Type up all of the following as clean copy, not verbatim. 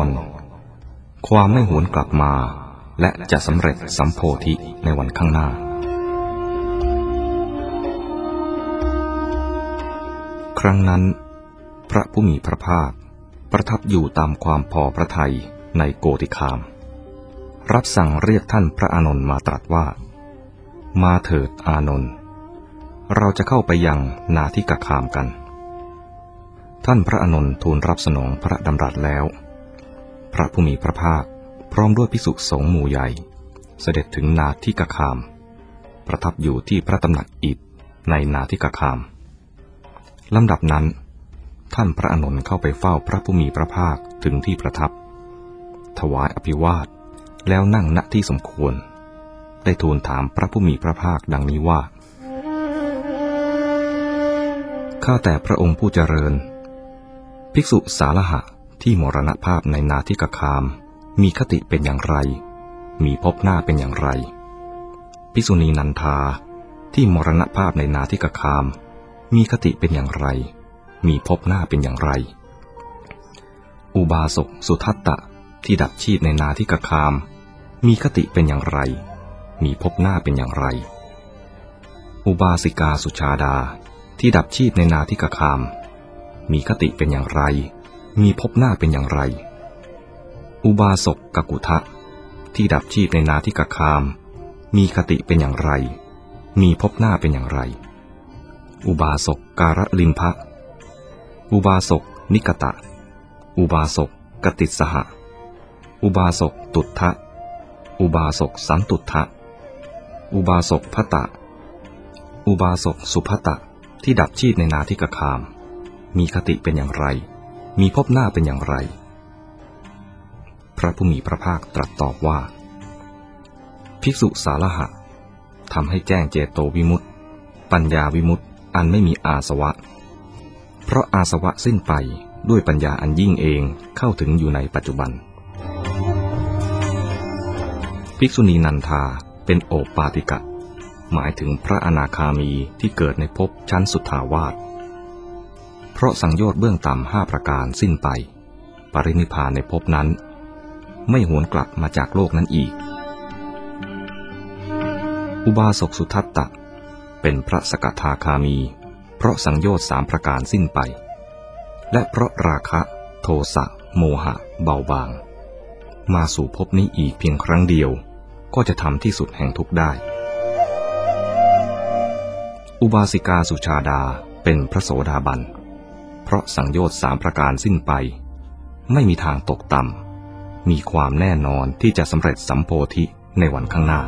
อนความไม่หวนกลับมาและจะสำเร็จสัมโพธิในวันข้างหน้าครั้งนั้นพระผู้มีพระภาคประทับอยู่ตามความพอพระทัยในโกติคามรับสั่งเรียกท่านพระอานนท์มาตรัสว่ามาเถิดอานนท์เราจะเข้าไปยังนาทิกคามกันท่านพระอานนท์ทูลรับสนองพระดำรัสแล้วพระผู้มีพระภาคพร้อมด้วยภิกษุสงฆ์หมู่ใหญ่เสด็จถึงนาทิกคามประทับอยู่ที่พระตำหนักอิฐในนาทิกคามลำดับนั้นท่านพระอานนท์เข้าไปเฝ้าพระผู้มีพระภาคถึงที่ประทับถวายอภิวาทแล้วนั่งณที่สมควรได้ทูลถามพระผู้มีพระภาคดังนี้ว่าข้าแต่พระองค์ผู้เจริญภิกษุสาลหะที่มรณภาพในนาทิกคามมีคติเป็นอย่างไรมีภพหน้าเป็นอย่างไรภิกษุณีนันทาที่มรณภาพในนาทิกคามมีคติเป็นอย่างไรมีภพหน้าเป็นอย่างไรอุบาสกสุทัตตะที่ดับชีพในนาทิกคามมีคติเป็นอย่างไรมีภพหน้าเป็นอย่างไรอุบาสิกาสุชาดาที่ดับชีพในนาทิกคามมีคติเป็นอย่างไรมีภพหน้าเป็นอย่างไรอุบาสกกกุทะที่ดับชีพในนาทิกคามมีคติเป็นอย่างไรมีภพหน้าเป็นอย่างไรอุบาสกการลิมภะอุบาสกนิกตะอุบาสกกติสหะอุบาสกตุทะอุบาสกสันตุทะอุบาสกภัตตะอุบาสกสุภัตตะที่ดับชีพในนาทิกคามมีคติเป็นอย่างไรมีภพหน้าเป็นอย่างไรพระผู้มีพระภาคตรัสตอบว่าภิกษุสาลหะทำให้แจ้งเจโตวิมุตติปัญญาวิมุตติอันไม่มีอาสวะเพราะอาสวะสิ้นไปด้วยปัญญาอันยิ่งเองเข้าถึงอยู่ในปัจจุบันภิกษุณีนันทาเป็นโอปาติกะหมายถึงพระอนาคามีที่เกิดในภพชั้นสุทธาวาสเพราะสังโยชน์เบื้องต่ำ5ประการสิ้นไปปรินิพพานในภพนั้นไม่หวนกลับมาจากโลกนั้นอีกอุบาสกสุทัตตะเป็นพระสกทาคามีเพราะสังโยชน์3ประการสิ้นไปและเพราะราคะโทสะโมหะเบาบางมาสู่ภพนี้อีกเพียงครั้งเดียวก็จะทำที่สุดแห่งทุกข์ได้อุบาสิกาสุชาดาเป็นพระโสดาบันเพราะสังโยชน์3ประการสิ้นไปไม่มีทางตกต่ำมีความแน่นอนที่จะสำเร็จสัมโพธิในวันข้างหน้า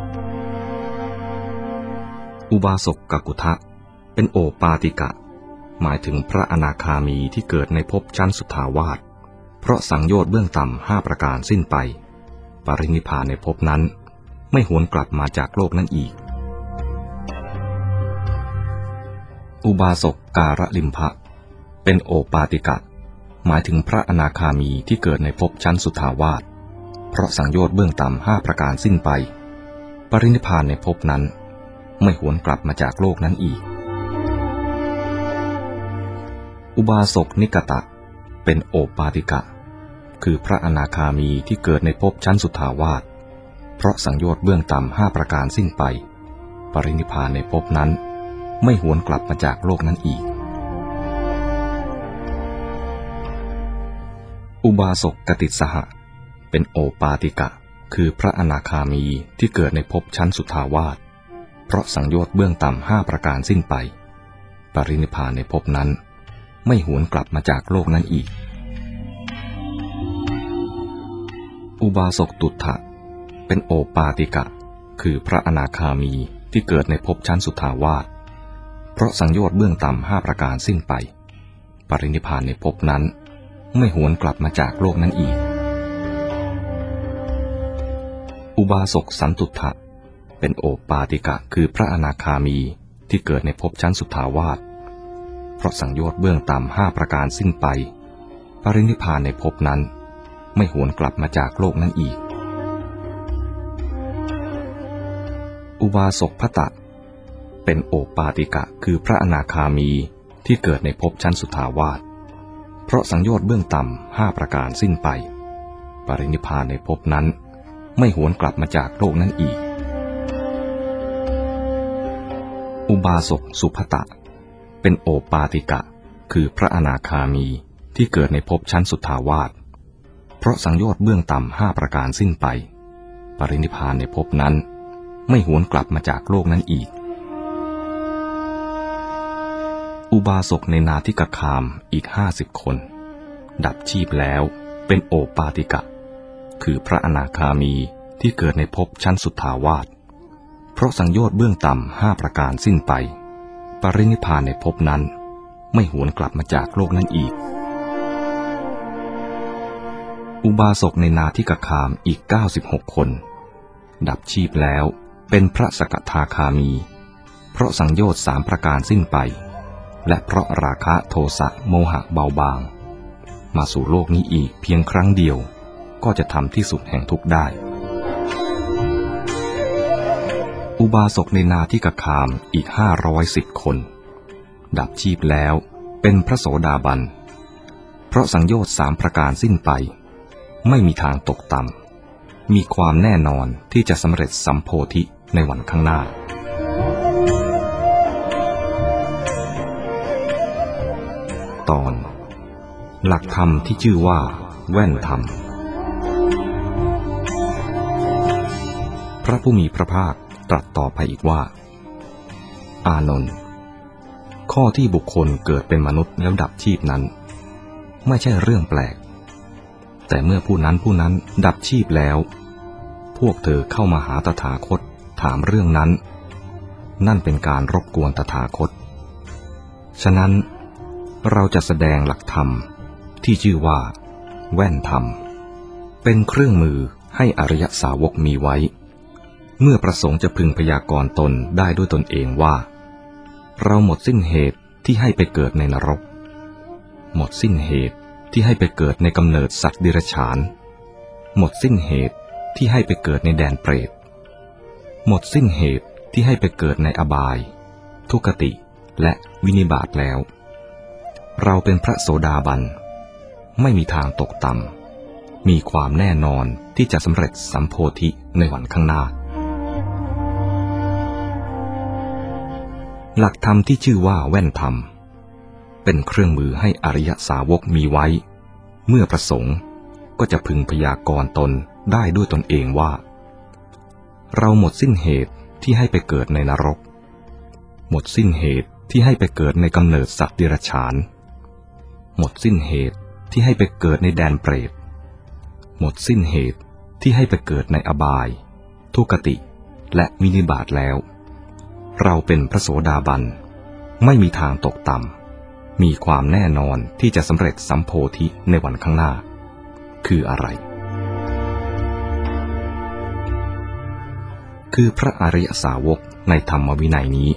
อุบาสกกกุทะเป็นโอปาติกะหมายถึงพระอนาคามีที่เกิดในภพชั้นสุทธาวาสเพราะสังโยชน์เบื้องต่ำ5ประการสิ้นไปปรินิพพานในภพนั้นไม่หวนกลับมาจากโลกนั้นอีกอุบาสกการลิมภะเป็นโอปาติกะหมายถึงพระอนาคามีที่เกิดในภพชั้นสุทธาวาสเพราะสังโยชน์เบื้องต่ำ5ประการสิ้นไปปรินิพพานในภพนั้นไม่หวนกลับมาจากโลกนั้นอีกอุบาสกนิกตะเป็นโอปาติกะคือพระอนาคามีที่เกิดในภพชั้นสุทธาวาสเพราะสังโยชน์เบื้องต่ำ5ประการสิ้นไปปรินิพพานในภพนั้นไม่หวนกลับมาจากโลกนั้นอีกอุบาสกกติสหะเป็นโอปาติกะคือพระอนาคามีที่เกิดในภพชั้นสุทธาวาสเพราะสังโยชน์เบื้องต่ำ5ประการสิ้นไปปรินิพพานในภพนั้นไม่หวนกลับมาจากโลกนั้นอีกอุบาสกตุถะเป็นโอปาติกะคือพระอนาคามีที่เกิดในภพชั้นสุทธาวาสเพราะสังโยชน์เบื้องต่ำ5ประการสิ้นไปปรินิพพานในภพนั้นไม่หวนกลับมาจากโลกนั้นอีกอุบาสกสันตุถะเป็นโอปาติกะคือพระอนาคามีที่เกิดในภพชั้นสุทธาวาสเพราะสังโยชน์เบื้องต่ำ5ประการสิ้นไปปรินิพพานในภพนั้นไม่หวนกลับมาจากโลกนั้นอีกอุบาสกภัตตะเป็นโอปาติกะคือพระอนาคามีที่เกิดในภพชั้นสุทธาวาสเพราะสังโยชน์เบื้องต่ำ5ประการสิ้นไปปรินิพพานในภพนั้นไม่หวนกลับมาจากโลกนั้นอีกอุบาสกสุภตะเป็นโอปาติกะคือพระอนาคามีที่เกิดในภพชั้นสุทธาวาสเพราะสังโยชน์เบื้องต่ำ5ประการสิ้นไปปรินิพพานในภพนั้นไม่หวนกลับมาจากโลกนั้นอีกอุบาสกในนาทิกคามอีก50 คนดับชีพแล้วเป็นโอปาติกะคือพระอนาคามีที่เกิดในภพชั้นสุทธาวาสเพราะสังโยชน์เบื้องต่ำ5ประการสิ้นไปปรินิพพานในภพนั้นไม่หวนกลับมาจากโลกนั้นอีกอุบาสกในนาทิกคามอีก96 คนดับชีพแล้วเป็นพระสกทาคามีเพราะสังโยชน์3ประการสิ้นไปและเพราะราคะโทสะโมหะเบาบางมาสู่โลกนี้อีกเพียงครั้งเดียวก็จะทำที่สุดแห่งทุกข์ได้อุบาสกในนาทิกคามอีก510 คนดับชีพแล้วเป็นพระโสดาบันเพราะสังโยชน์3ประการสิ้นไปไม่มีทางตกต่ำมีความแน่นอนที่จะสำเร็จสัมโพธิในวันข้างหน้าตอนหลักธรรมที่ชื่อว่าแว่นธรรมพระผู้มีพระภาคตรัสต่อไปอีกว่าอานนท์ข้อที่บุคคลเกิดเป็นมนุษย์แล้วดับชีพนั้นไม่ใช่เรื่องแปลกแต่เมื่อผู้นั้นดับชีพแล้วพวกเธอเข้ามาหาตถาคตถามเรื่องนั้นนั่นเป็นการรบกวนตถาคตฉะนั้นเราจะแสดงหลักธรรมที่ชื่อว่าแว่นธรรมเป็นเครื่องมือให้อริยสาวกมีไว้เมื่อประสงค์จะพึงพยากรณ์ตนได้ด้วยตนเองว่าเราหมดสิ้นเหตุที่ให้ไปเกิดในนรกหมดสิ้นเหตุที่ให้ไปเกิดในกำเนิดสัตว์เดรัจฉานหมดสิ้นเหตุที่ให้ไปเกิดในแดนเปรตหมดสิ้นเหตุที่ให้ไปเกิดในอบายทุกขติและวินิบาตแล้วเราเป็นพระโสดาบันไม่มีทางตกต่ำมีความแน่นอนที่จะสำเร็จสัมโพธิในวันข้างหน้าหลักธรรมที่ชื่อว่าแว่นธรรมเป็นเครื่องมือให้อริยสาวกมีไว้เมื่อประสงค์ก็จะพึงพยากรณ์ตนได้ด้วยตนเองว่าเราหมดสิ้นเหตุที่ให้ไปเกิดในนรกหมดสิ้นเหตุที่ให้ไปเกิดในกำเนิดสัตว์เดรัจฉานหมดสิ้นเหตุที่ให้ไปเกิดในแดนเปรตหมดสิ้นเหตุที่ให้ไปเกิดในอบายทุกขติและวินิบาตแล้วเราเป็นพระโสดาบันไม่มีทางตกต่ำมีความแน่นอนที่จะสำเร็จสัมโพธิในวันข้างหน้าคืออะไรคือพระอริยสาวกในธรรมวินัยนี้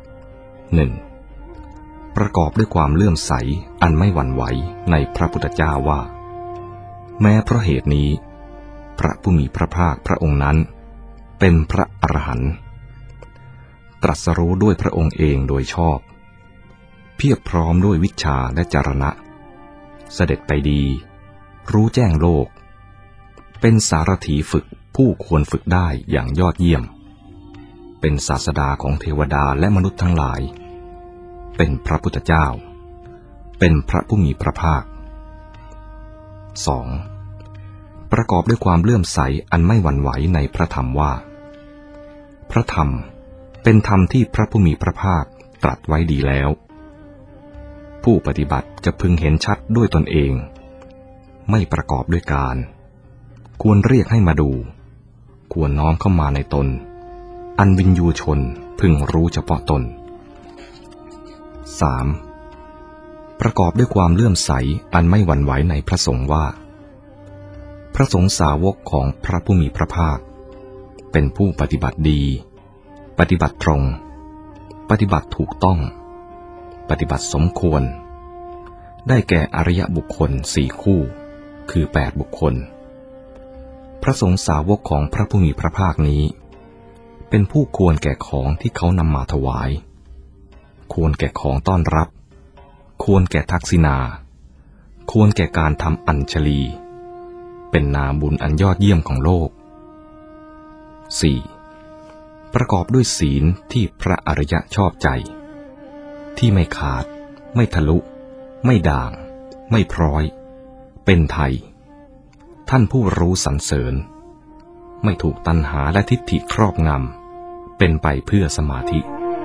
1. ประกอบด้วยความเลื่อมใสอันไม่หวั่นไหวในพระพุทธเจ้าว่าแม้เพราะเหตุนี้พระผู้มีพระภาคพระองค์นั้นเป็นพระอรหันต์ตรัสรู้ด้วยพระองค์เองโดยชอบเพียบพร้อมด้วยวิชชาและจรณะเสด็จไปดีรู้แจ้งโลกเป็นสารถีฝึกผู้ควรฝึกได้อย่างยอดเยี่ยมเป็นศาสดาของเทวดาและมนุษย์ทั้งหลายเป็นพระพุทธเจ้าเป็นพระผู้มีพระภาค 2. ประกอบด้วยความเลื่อมใสอันไม่หวั่นไหวในพระธรรมว่าพระธรรมเป็นธรรมที่พระผู้มีพระภาคตรัสไว้ดีแล้วผู้ปฏิบัติจะพึงเห็นชัดด้วยตนเองไม่ประกอบด้วยการควรเรียกให้มาดูควรน้อมเข้ามาในตนอันวินยูชนพึงรู้เฉพาะตน 3. ประกอบด้วยความเลื่อมใสอันไม่หวั่นไหวในพระสงฆ์ว่าพระสงฆ์สาวกของพระผู้มีพระภาคเป็นผู้ปฏิบัติดีปฏิบัติตรงปฏิบัติถูกต้องปฏิบัติสมควรได้แก่อริยบุคคล4คู่คือ8บุคคลพระสงฆ์สาวกของพระผู้มีพระภาคนี้เป็นผู้ควรแก่ของที่เขานำมาถวายควรแก่ของต้อนรับควรแก่ทักษิณาควรแก่การทำอัญชลีเป็นนาบุญอันยอดเยี่ยมของโลก 4. ประกอบด้วยศีลที่พระอริยะชอบใจที่ไม่ขาดไม่ทะลุไม่ด่างไม่พร้อยเป็นไทยท่านผู้รู้สรรเสริญไม่ถูกตัณหาและทิฏฐิครอบงำเป็นไปเพื่อสมาธิ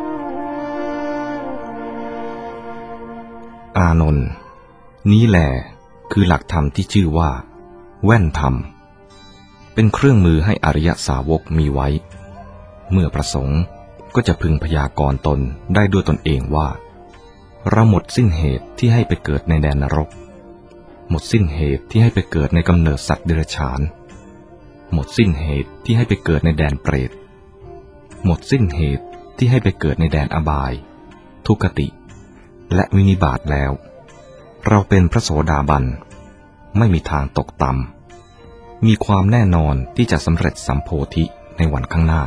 อานนท์นี้แหละคือหลักธรรมที่ชื่อว่าแว่นธรรมเป็นเครื่องมือให้อริยสาวกมีไว้เมื่อประสงค์ก็จะพึงพยากรณ์ตนได้ด้วยตนเองว่าเราหมดสิ้นเหตุที่ให้ไปเกิดในแดนนรกหมดสิ้นเหตุที่ให้ไปเกิดในกำเนิดสัตว์เดรัจฉานหมดสิ้นเหตุที่ให้ไปเกิดในแดนเปรตหมดสิ้นเหตุที่ให้ไปเกิดในแดนอบายทุกติและวินิบาตแล้วเราเป็นพระโสดาบันไม่มีทางตกต่ำมีความแน่นอนที่จะสำเร็จสัมโพธิในวันข้างหน้า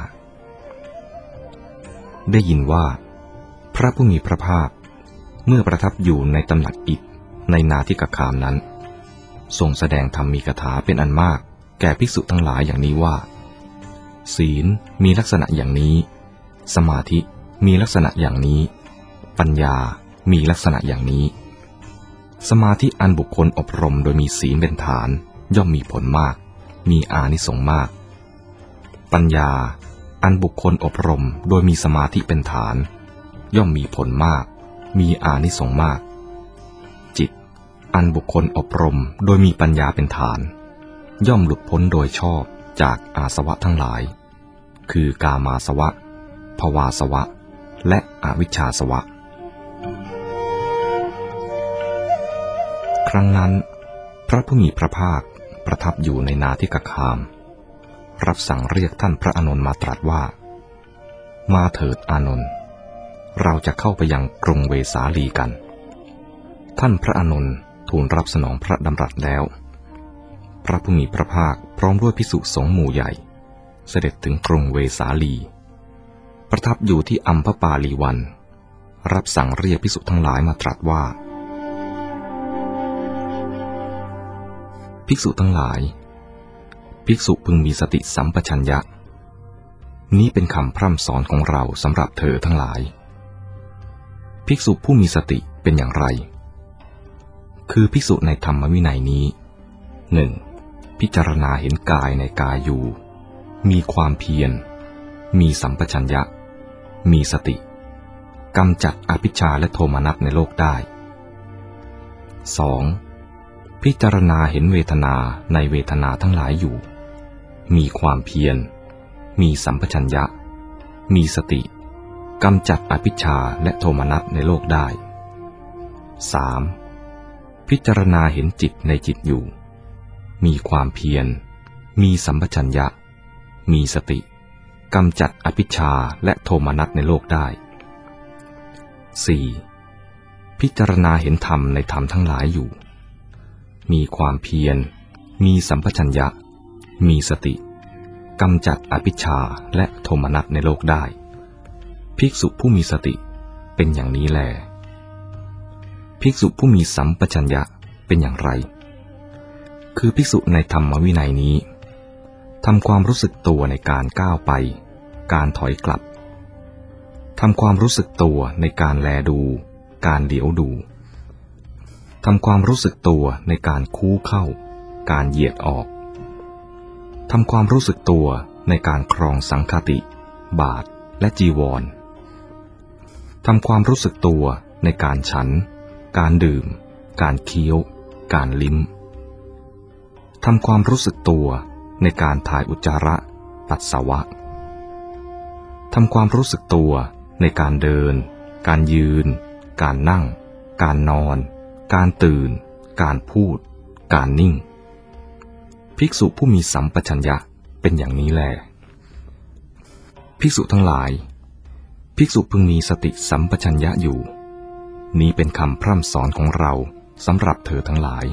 ได้ยินว่าพระผู้มีพระภาคเมื่อประทับอยู่ในตำหนักอิฐในนาทิกคามนั้นทรงแสดงธรรมีกถาเป็นอันมากแก่ภิกษุทั้งหลายอย่างนี้ว่าศีลมีลักษณะอย่างนี้สมาธิมีลักษณะอย่างนี้ปัญญามีลักษณะอย่างนี้สมาธิอันบุคคลอบรมโดยมีศีลเป็นฐานย่อมมีผลมากมีอานิสงส์มากปัญญาอันบุคคลอบรมโดยมีสมาธิเป็นฐานย่อมมีผลมากมีอานิสงส์มากจิตอันบุคคลอบรมโดยมีปัญญาเป็นฐานย่อมหลุดพ้นโดยชอบจากอาสวะทั้งหลายคือกามาสวะภวาสวะและอวิชชาสวะครั้งนั้นพระผู้มีพระภาคประทับอยู่ในนาทิกคามรับสั่งเรียกท่านพระอานนท์มาตรัสว่ามาเถิดอานนท์เราจะเข้าไปยังกรุงเวสาลีกันท่านพระอานนท์ทูลรับสนองพระดำรัสแล้วพระผู้มีพระภาคพร้อมด้วยภิกษุสงฆ์หมู่ใหญ่เสด็จถึงกรุงเวสาลีประทับอยู่ที่อัมพปาลีวันรับสั่งเรียกภิกษุทั้งหลายมาตรัสว่าภิกษุทั้งหลายภิกษุพึงมีสติสัมปชัญญะนี้เป็นคำพร่ำสอนของเราสำหรับเธอทั้งหลายภิกษุผู้มีสติเป็นอย่างไรคือภิกษุในธรรมวินัยนี้ 1. พิจารณาเห็นกายในกายอยู่มีความเพียรมีสัมปชัญญะมีสติกำจัดอภิชฌาและโทมนัสในโลกได้ 2. พิจารณาเห็นเวทนาในเวทนาทั้งหลายอยู่มีความเพียรมีสัมปชัญญะมีสติกำจัดอภิชฌาและโทมนัสในโลกได้ 3. พิจารณาเห็นจิตในจิตอยู่มีความเพียรมีสัมปชัญญะมีสติกำจัดอภิชฌาและโทมนัสในโลกได้ 4. พิจารณาเห็นธรรมในธรรมทั้งหลายอยู่มีความเพียรมีสัมปชัญญะมีสติกำจัดอภิชฌาและโทมนัสในโลกได้ภิกษุผู้มีสติเป็นอย่างนี้แลภิกษุผู้มีสัมปชัญญะเป็นอย่างไรคือภิกษุในธรรมวินัยนี้ทำความรู้สึกตัวในการก้าวไปการถอยกลับทำความรู้สึกตัวในการแลดูการเหลียวดูทำความรู้สึกตัวในการคู้เข้าการเหยียดออกทำความรู้สึกตัวในการครองสังฆติบาตรและจีวรทำความรู้สึกตัวในการฉันการดื่มการเคี้ยวการลิ้มทำความรู้สึกตัวในการถ่ายอุจจาระปัสสาวะทำความรู้สึกตัวในการเดินการยืนการนั่งการนอนการตื่นการพูดการนิ่งภิกษุผู้มีสัมปชัญญะเป็นอย่างนี้แลภิกษุทั้งหลายภิกษุพึงมีสติสัมปชัญญะอยู่นี้เป็นคำพร่ำสอนของเราสำหรับเธอทั้งหลาย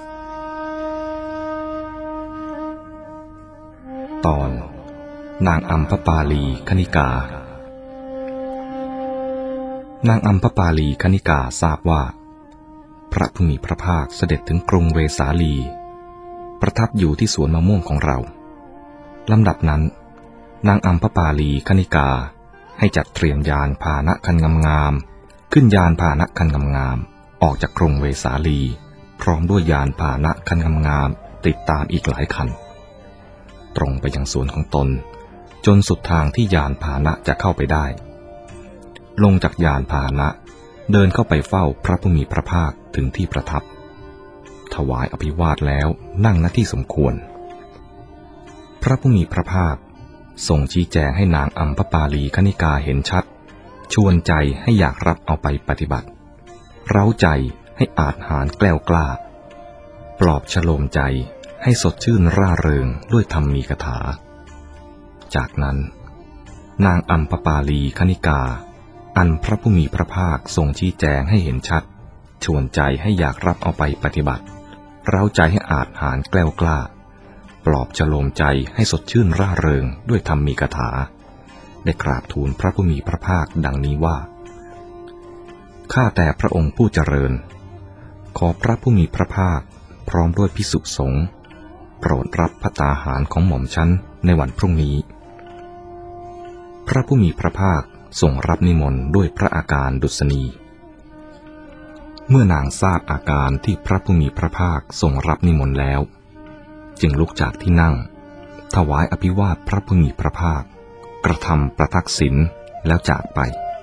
ตอนนางอัมพปาลีคณิกานางอัมพปาลีคณิกาทราบว่าพระผู้มีพระภาคเสด็จถึงกรุงเวสาลีประทับอยู่ที่สวนมะม่วงของเราลำดับนั้นนางอัมพปาลีคณิกาให้จัดเตรียมยานพาหนะคันงามๆขึ้นยานพาหนะคันงามๆออกจากกรุงเวสาลีพร้อมด้วยยานพาหนะคันงามๆติดตามอีกหลายคันตรงไปยังสวนของตนจนสุดทางที่ยานพาหนะจะเข้าไปได้ลงจากยานพาหนะเดินเข้าไปเฝ้าพระผู้มีพระภาคถึงที่ประทับถวายอภิวาทแล้วนั่งณที่สมควรพระผู้มีพระภาคทรงชี้แจงให้นางอัมพปาลีคณิกาเห็นชัดชวนใจให้อยากรับเอาไปปฏิบัติเร้าใจให้อาจหาญแกล้วกล้าปลอบฉโลมใจให้สดชื่นร่าเริงด้วยธรรมีกถาจากนั้นนางอัมพปาลีคณิกาอันพระผู้มีพระภาคทรงชี้แจงให้เห็นชัดชวนใจให้อยากรับเอาไปปฏิบัติเร้าใจให้อาจหาญแกล้วกล้าปลอบฉโลมใจให้สดชื่นร่าเริงด้วยธรรมีกถาได้กราบทูลพระผู้มีพระภาคดังนี้ว่าข้าแต่พระองค์ผู้เจริญขอพระผู้มีพระภาคพร้อมด้วยภิกษุสงฆ์โปรดรับภัตตาหารของหม่อมฉันในวันพรุ่งนี้พระผู้มีพระภาคทรงรับนิมนต์ด้วยพระอาการดุษณีเมื่อนางทราบอาการที่พระผู้มีพระภาคทรงรับนิมนต์แล้วจึงลุกจากที่นั่งถวายอภิวาทพระผู้มีพระภาคกระทำประทักษิณแล้วจากไป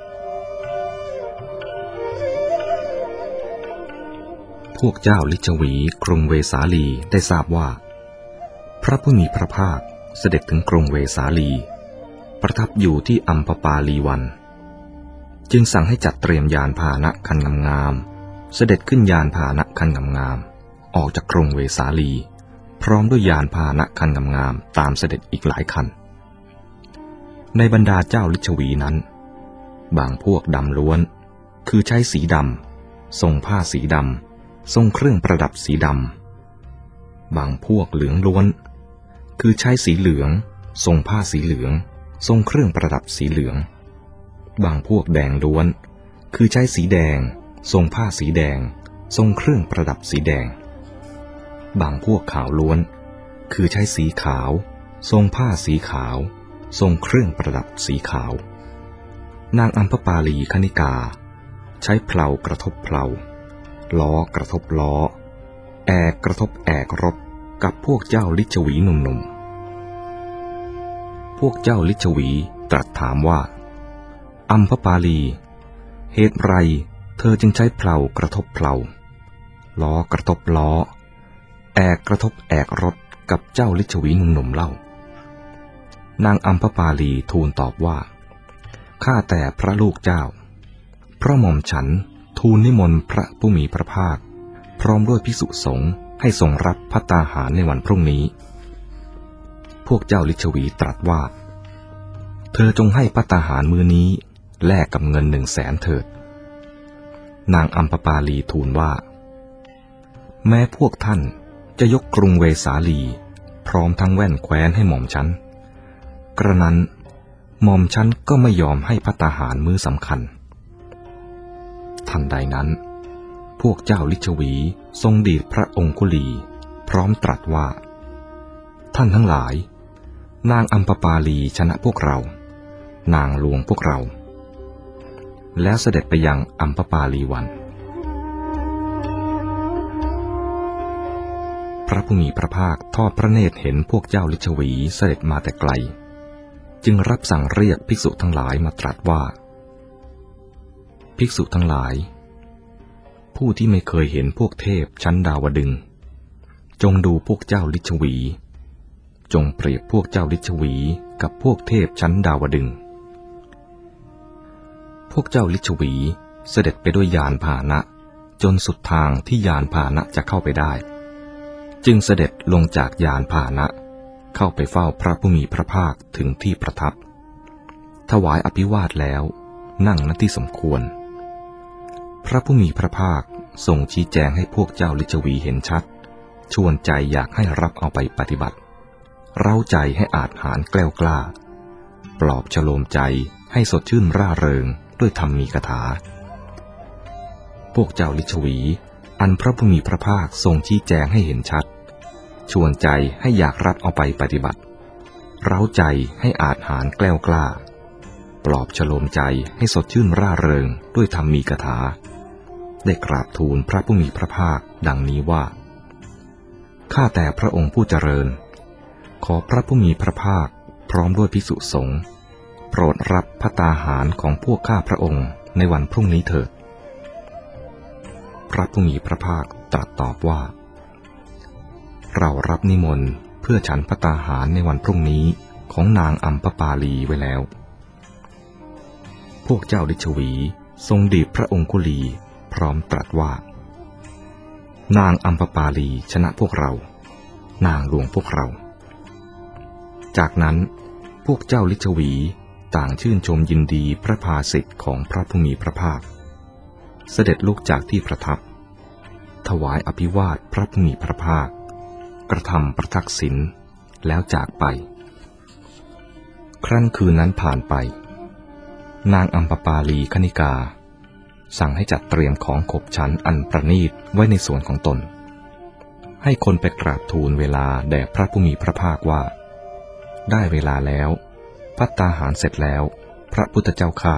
พวกเจ้าลิชวีกรุงเวสาลีได้ทราบว่าพระผู้มีพระภาคเสด็จถึงกรุงเวสาลีประทับอยู่ที่อัมพปาลีวันจึงสั่งให้จัดเตรียมยานพาหนะคันงามๆเสด็จขึ้นยานพาหนะคันงามๆออกจากกรุงเวสาลีพร้อมด้วยยานพาหนะคันงามๆตามเสด็จอีกหลายคันในบรรดาเจ้าลิชวีนั้นบางพวกดำล้วนคือใช้สีดำทรงผ้าสีดำทรงเครื่องประดับสีดำบางพวกเหลืองล้วนคือใช้สีเหลืองทรงผ้าสีเหลืองทรงเครื่องประดับสีเหลืองบางพวกแดงล้วนคือใช้สีแดงทรงผ้าสีแดงทรงเครื่องประดับสีแดงบางพวกขาวล้วนคือใช้สีขาวทรงผ้าสีขาวทรงเครื่องประดับสีขาวนางอัมพปาลีคณิกาใช้เพลากระทบเพลาล้อกระทบล้อแอกกระทบแอกรถกับพวกเจ้าลิชวีหนุ่มๆพวกเจ้าลิชวีตรัสถามว่าอัมพปาลีเหตุไรเธอจึงใช้เพลากระทบเพลาล้อกระทบล้อแอกกระทบแอกรถกับเจ้าลิชวีหนุ่มๆเล่านางอัมพปาลีทูลตอบว่าข้าแต่พระลูกเจ้าพระหม่อมฉันทูลนิมนต์พระผู้มีพระภาคพร้อมด้วยภิกษุสงฆ์ให้ทรงรับภัตตาหารในวันพรุ่งนี้พวกเจ้าลิชวีตรัสว่าเธอจงให้ภัตตาหารมื้อนี้แลกกับเงิน100,000เถิดนางอัมพปาลีทูลว่าแม้พวกท่านจะยกกรุงเวสาลีพร้อมทั้งแว่นแคว้นให้หม่อมฉันกระนั้นหม่อมฉันก็ไม่ยอมให้ภัตตาหารมื้อสำคัญทันใดนั้นพวกเจ้าลิชวีทรงดีดพระองคุลีพร้อมตรัสว่าท่านทั้งหลายนางอัมพปาลีชนะพวกเรานางลวงพวกเราแล้วเสด็จไปยังอัมพปาลีวันพระผู้มีพระภาคทอดพระเนตรเห็นพวกเจ้าลิชวีเสด็จมาแต่ไกลจึงรับสั่งเรียกภิกษุทั้งหลายมาตรัสว่าภิกษุทั้งหลายผู้ที่ไม่เคยเห็นพวกเทพชั้นดาวดึงส์จงดูพวกเจ้าลิชวีจงเปรียบพวกเจ้าลิชวีกับพวกเทพชั้นดาวดึงส์พวกเจ้าลิชวีเสด็จไปด้วยยานพาหนะจนสุดทางที่ยานพาหนะจะเข้าไปได้จึงเสด็จลงจากยานพาหนะเข้าไปเฝ้าพระผู้มีพระภาคถึงที่ประทับถวายอภิวาทแล้วนั่งณที่สมควรพระผู้มีพระภาคทรงชี้แจงให้พวกเจ้าลิชวีเห็นชัดชวนใจอยากให้รับเอาไปปฏิบัติเร้าใจให้อาจหาญแกล้วกล้าปลอบฉโลมใจให้สดชื่นร่าเริงด้วยธรรมีกถาพวกเจ้าลิชวีอันพระผู้มีพระภาคทรงชี้แจงให้เห็นชัดชวนใจให้อยากรับเอาไปปฏิบัติเร้าใจให้อาจหาญแกล้วกล้าปลอบฉโลมใจให้สดชื่นร่าเริงด้วยธรรมีกถาได้กราบทูลพระผู้มีพระภาคดังนี้ว่าข้าแต่พระองค์ผู้เจริญขอพระผู้มีพระภาคพร้อมด้วยภิกษุสงฆ์โปรดรับภัตตาหารของพวกข้าพระองค์ในวันพรุ่งนี้เถิดพระผู้มีพระภาคตรัสตอบว่าเรารับนิมนต์เพื่อฉันภัตตาหารในวันพรุ่งนี้ของนางอัมพปาลีไว้แล้วพวกเจ้าฤชวีทรงดีบพระองคุลีพร้อมตรัสว่านางอัมพปาลีชนะพวกเรานางลวงพวกเราจากนั้นพวกเจ้าฤชวีต่างชื่นชมยินดีพระภาสิทธิ์ของพระผู้มีพระภาคเสด็จลุกจากที่ประทับถวายอภิวาทพระผู้มีพระภาคกระทำประทักษิณแล้วจากไปครั้นคืนนั้นผ่านไปนางอัมพปาลีคณิกาสั่งให้จัดเตรียมของขบฉันอันประณีตไว้ในส่วนของตนให้คนไปกราบทูลเวลาแด่พระผู้มีพระภาคว่าได้เวลาแล้วภัตตาหารเสร็จแล้วพระพุทธเจ้าข้า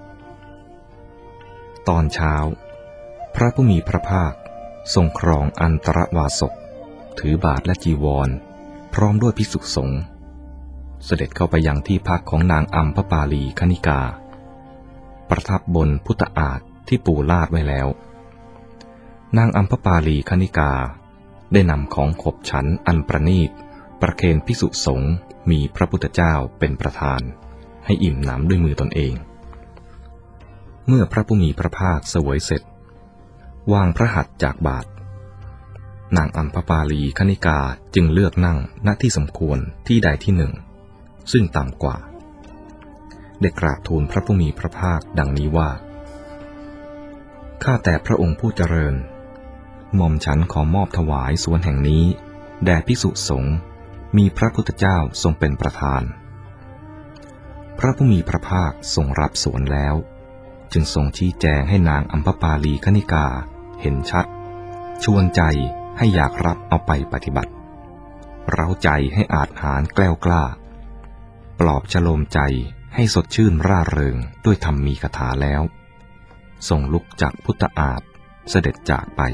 ตอนเช้าพระผู้มีพระภาคทรงครองอันตรวาสกถือบาทและจีวรพร้อมด้วยภิกษุสงฆ์เสด็จเข้าไปยังที่พักของนางอัมพปาลีคณิกาประทับบนพุทธอาฏที่ปูลาดไว้แล้วนางอัมพปาลีคณิกาได้นำของขบฉันอันประณีตประเคนภิกษุสงฆ์มีพระพุทธเจ้าเป็นประธานให้อิ่มหนำด้วยมือตนเองเมื่อพระผู้มีพระภาคเสวยเสร็จวางพระหัตถ์จากบาทนางอัมพปาลีคณิกาจึงเลือกนั่งณที่สมควรที่ใดที่หนึ่งซึ่งต่ำกว่าได้กราบทูลพระผู้มีพระภาคดังนี้ว่าข้าแต่พระองค์ผู้เจริญหม่อมฉันขอมอบถวายสวนแห่งนี้แด่ภิกษุสงฆ์มีพระพุทธเจ้าทรงเป็นประธานพระผู้มีพระภาคทรงรับสวนแล้วจึงทรงชี้แจงให้นางอัมพปาลีคณิกาเห็นชัดชวนใจให้อยากรับเอาไปปฏิบัติเร้าใจให้อาจหาญแกล้วกล้าปลอบฉโลมใจให้สดชื่นร่าเริงด้วยธรรมีกถาแล้วทรงลุกจากพุทธอาฏเสด็จจากไป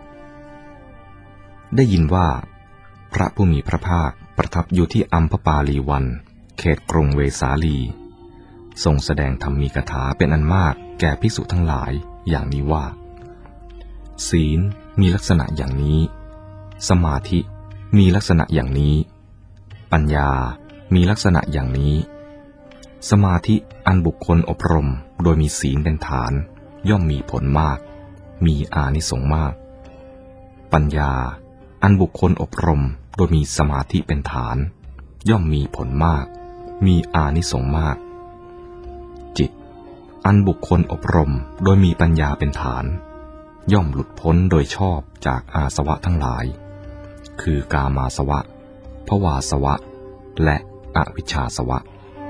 ได้ยินว่าพระผู้มีพระภาคประทับอยู่ที่อัมพปาลีวันเขตกรุงเวสาลีทรงแสดงธรรมีกถาเป็นอันมากแก่ภิกษุทั้งหลายอย่างนี้ว่าศีลมีลักษณะอย่างนี้สมาธิมีลักษณะอย่างนี้ปัญญามีลักษณะอย่างนี้สมาธิอันบุคคลอบรมโดยมีศีลเป็นฐานย่อมมีผลมากมีอานิสงส์มากปัญญาอันบุคคลอบรมโดยมีสมาธิเป็นฐานย่อมมีผลมากมีอานิสงส์มากจิตอันบุคคลอบรมโดยมีปัญญาเป็นฐานย่อมหลุดพ้นโดยชอบจากอาสวะทั้งหลายคือกามาสวะภวาสวะและอวิชชาสวะ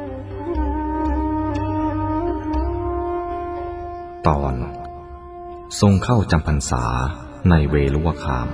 ตอนทรงเข้าจำพรรษาในเวฬุวคาม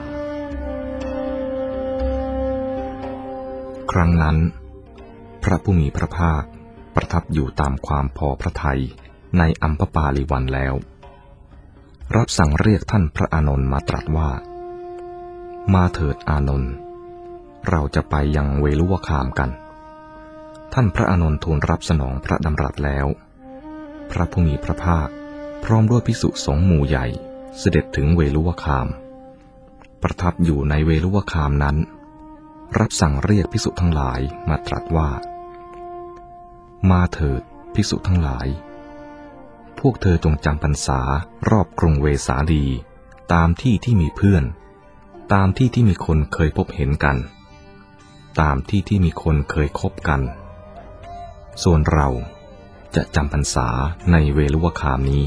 ครั้งนั้นพระผู้มีพระภาคประทับอยู่ตามความพอพระทัยในอัมพปาลีวันแล้วรับสั่งเรียกท่านพระอานนท์มาตรัสว่ามาเถิดอานนท์เราจะไปยังเวฬุวคามกันท่านพระอานนท์ทูลรับสนองพระดำรัสแล้วพระผู้มีพระภาคพร้อมด้วยภิกษุสงฆ์หมู่ใหญ่เสด็จถึงเวฬุวคามประทับอยู่ในเวฬุวคามนั้นรับสั่งเรียกภิกษุทั้งหลายมาตรัสว่ามาเถิดภิกษุทั้งหลายพวกเธอจงจำพรรษารอบกรุงเวสาลีตามที่ที่มีเพื่อนตามที่ที่มีคนเคยพบเห็นกันตามที่ที่มีคนเคยคบกันส่วนเราจะจำพรรษาในเวฬุวคามนี้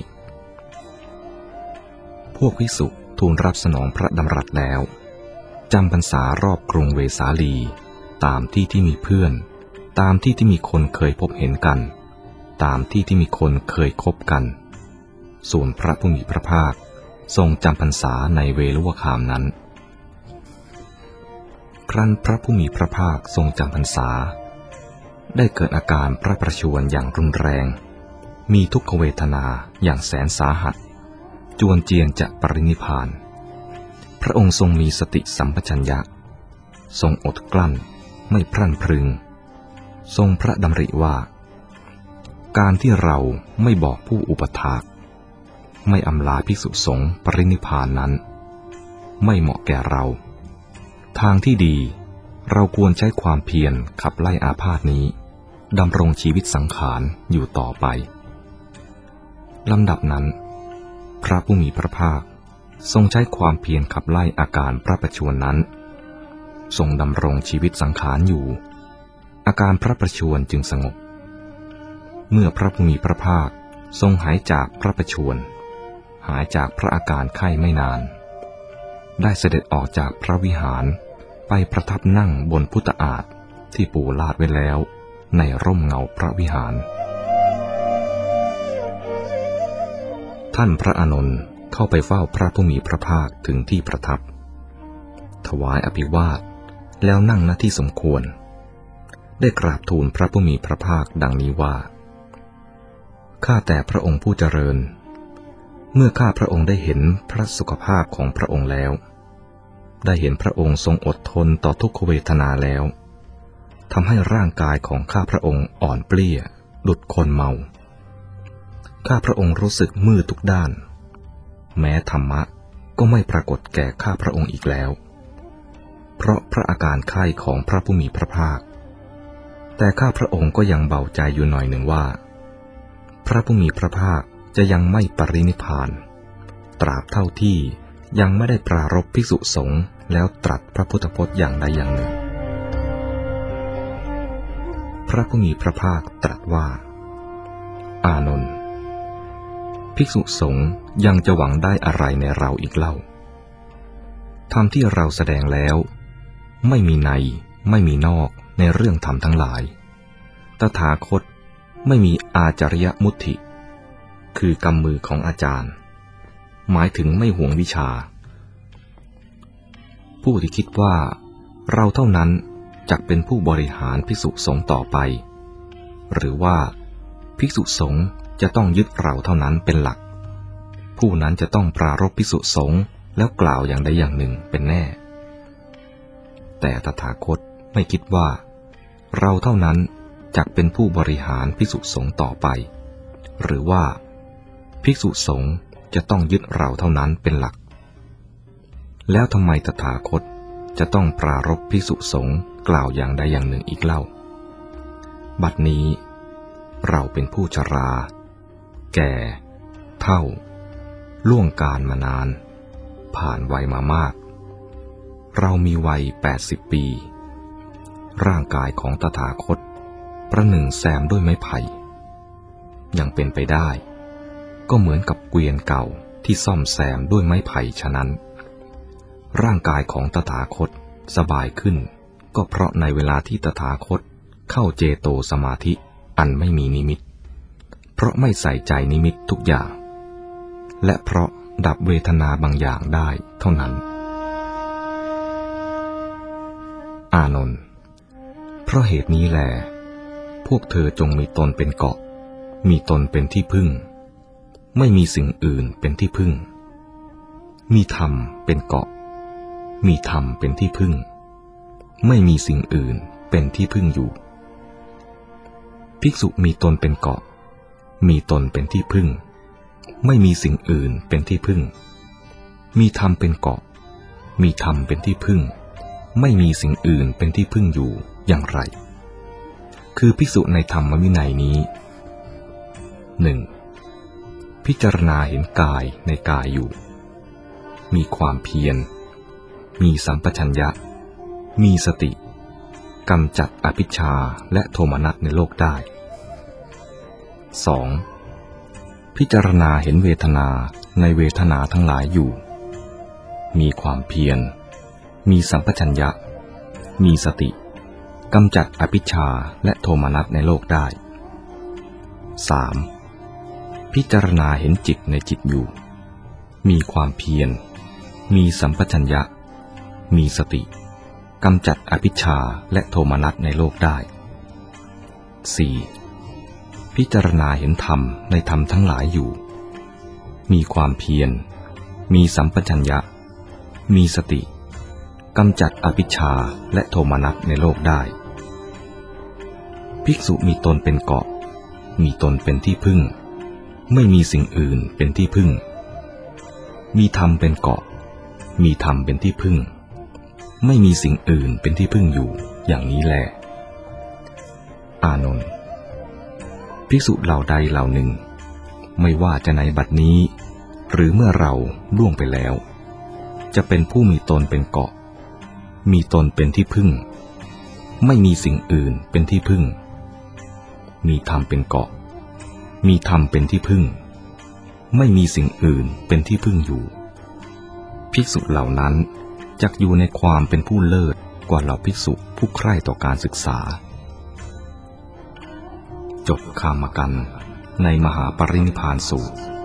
พวกภิกษุทูลรับสนองพระดำรัสแล้วจำพรรษารอบกรุงเวสาลีตามที่ที่มีเพื่อนตามที่ที่มีคนเคยพบเห็นกันตามที่ที่มีคนเคยคบกันส่วนพระผู้มีพระภาคทรงจำพรรษาในเวฬุวคามนั้นครั้นพระผู้มีพระภาคทรงจำพรรษาได้เกิดอาการพระประชวรอย่างรุนแรงมีทุกขเวทนาอย่างแสนสาหัสจวนเจียนจะปรินิพพานพระองค์ทรงมีสติสัมปชัญญะทรงอดกลั้นไม่พรั่นพรึงทรงพระดำริว่าการที่เราไม่บอกผู้อุปถากไม่อำลาภิกษุสงฆ์ปรินิพพานนั้นไม่เหมาะแก่เราทางที่ดีเราควรใช้ความเพียรขับไล่อาพาธนี้ดำรงชีวิตสังขารอยู่ต่อไปลำดับนั้นพระผู้มีพระภาคทรงใช้ความเพียรขับไล่อาการพระประชวรนั้นทรงดำรงชีวิตสังขารอยู่อาการพระประชวรจึงสงบเมื่อพระผู้มีพระภาคทรงหายจากพระประชวรหายจากพระอาการไข้ไม่นานได้เสด็จออกจากพระวิหารไปประทับนั่งบนพุตตอาฏที่ปูลาดไว้แล้วในร่มเงาพระวิหารท่านพระอานนท์เข้าไปเฝ้าพระผู้มีพระภาคถึงที่ประทับถวายอภิวาทแล้วนั่งณที่สมควรได้กราบทูลพระผู้มีพระภาคดังนี้ว่าข้าแต่พระองค์ผู้เจริญเมื่อข้าพระองค์ได้เห็นพระสุขภาพของพระองค์แล้วได้เห็นพระองค์ทรงอดทนต่อทุกขเวทนาแล้วทำให้ร่างกายของข้าพระองค์อ่อนเปลี้ยดุจคนเมาข้าพระองค์รู้สึกมืดทุกด้านแม้ธรรมะก็ไม่ปรากฏแก่ข้าพระองค์อีกแล้วเพราะพระอาการไข้ของพระผู้มีพระภาคแต่ข้าพระองค์ก็ยังเบาใจอยู่หน่อยหนึ่งว่าพระผู้มีพระภาคจะยังไม่ปรินิพพานตราบเท่าที่ยังไม่ได้ปรารภภิกษุสงฆ์แล้วตรัสพระพุทธพจน์อย่างใดอย่างหนึ่งพระผู้มีพระภาคตรัสว่าอานนท์ภิกษุสงฆ์ยังจะหวังได้อะไรในเราอีกเล่าธรรมที่เราแสดงแล้วไม่มีในไม่มีนอกในเรื่องธรรมทั้งหลายตถาคตไม่มีอาจาริยมุตติคือกำมือของอาจารย์หมายถึงไม่ห่วงวิชาผู้ที่คิดว่าเราเท่านั้นจักเป็นผู้บริหารภิกษุสงฆ์ต่อไปหรือว่าภิกษุสงฆ์จะต้องยึดเราเท่านั้นเป็นหลักผู้นั้นจะต้องปรารภภิกษุสงฆ์แล้วกล่าวอย่างใดอย่างหนึ่งเป็นแน่แต่ตถาคตไม่คิดว่าเราเท่านั้นจักเป็นผู้บริหารภิกษุสงฆ์ต่อไปหรือว่าภิกษุสงฆ์จะต้องยึดเราเท่านั้นเป็นหลักแล้วทำไมตถาคตจะต้องปรารภภิกษุสงฆ์กล่าวอย่างใดอย่างหนึ่งอีกเล่าบัดนี้เราเป็นผู้ชราแก่เฒ่าล่วงกาลมานานผ่านวัยมามากเรามีวัย80 ปีร่างกายของตถาคตประหนึ่งแซมด้วยไม้ไผ่ยังเป็นไปได้ก็เหมือนกับเกวียนเก่าที่ซ่อมแซมด้วยไม้ไผ่ฉะนั้นร่างกายของตถาคตสบายขึ้นก็เพราะในเวลาที่ตถาคตเข้าเจโตสมาธิอันไม่มีนิมิตเพราะไม่ใส่ใจนิมิตทุกอย่างและเพราะดับเวทนาบางอย่างได้เท่านั้นอานนท์เพราะเหตุนี้แลพวกเธอจงมีตนเป็นเกาะมีตนเป็นที่พึ่งไม่มีสิ่งอื่นเป็นที่พึ่งมีธรรมเป็นเกาะมีธรรมเป็นที่พึ่งไม่มีสิ่งอื่นเป็นที่พึ่งอยู่ภิกษุมีตนเป็นเกาะมีตนเป็นที่พึ่งไม่มีสิ่งอื่นเป็นที่พึ่งมีธรรมเป็นเกาะมีธรรมเป็นที่พึ่งไม่มีสิ่งอื่นเป็นที่พึ่งอยู่อย่างไรคือภิกษุในธรรมวินัยนี้ 1. พิจารณาเห็นกายในกายอยู่มีความเพียรมีสัมปชัญญะมีสติกำจัดอภิชฌาและโทมนัสในโลกได้ 2. พิจารณาเห็นเวทนาในเวทนาทั้งหลายอยู่มีความเพียรมีสัมปชัญญะมีสติกำจัดอภิชฌาและโทมนัสในโลกได้ 3. พิจารณาเห็นจิตในจิตอยู่มีความเพียรมีสัมปชัญญะมีสติกำจัดอภิชฌาและโทมนัสในโลกได้ 4. พิจารณาเห็นธรรมในธรรมทั้งหลายอยู่มีความเพียรมีสัมปชัญญะมีสติกำจัดอภิชฌาและโทมนัสในโลกได้ภิกษุมีตนเป็นเกาะมีตนเป็นที่พึ่งไม่มีสิ่งอื่นเป็นที่พึ่งมีธรรมเป็นเกาะมีธรรมเป็นที่พึ่งไม่มีสิ่งอื่นเป็นที่พึ่งอยู่อย่างนี้แลอานนท์ภิกษุเหล่าใดเหล่าหนึ่งไม่ว่าจะในบัดนี้หรือเมื่อเราล่วงไปแล้วจะเป็นผู้มีตนเป็นเกาะมีตนเป็นที่พึ่งไม่มีสิ่งอื่นเป็นที่พึ่งมีธรรมเป็นเกาะมีธรรมเป็นที่พึ่งไม่มีสิ่งอื่นเป็นที่พึ่งอยู่ภิกษุเหล่านั้นจักอยู่ในความเป็นผู้เลิศกว่าเหล่าภิกษุผู้ใคร่ต่อการศึกษาจบคามกันในมหาปรินิพพานสูตร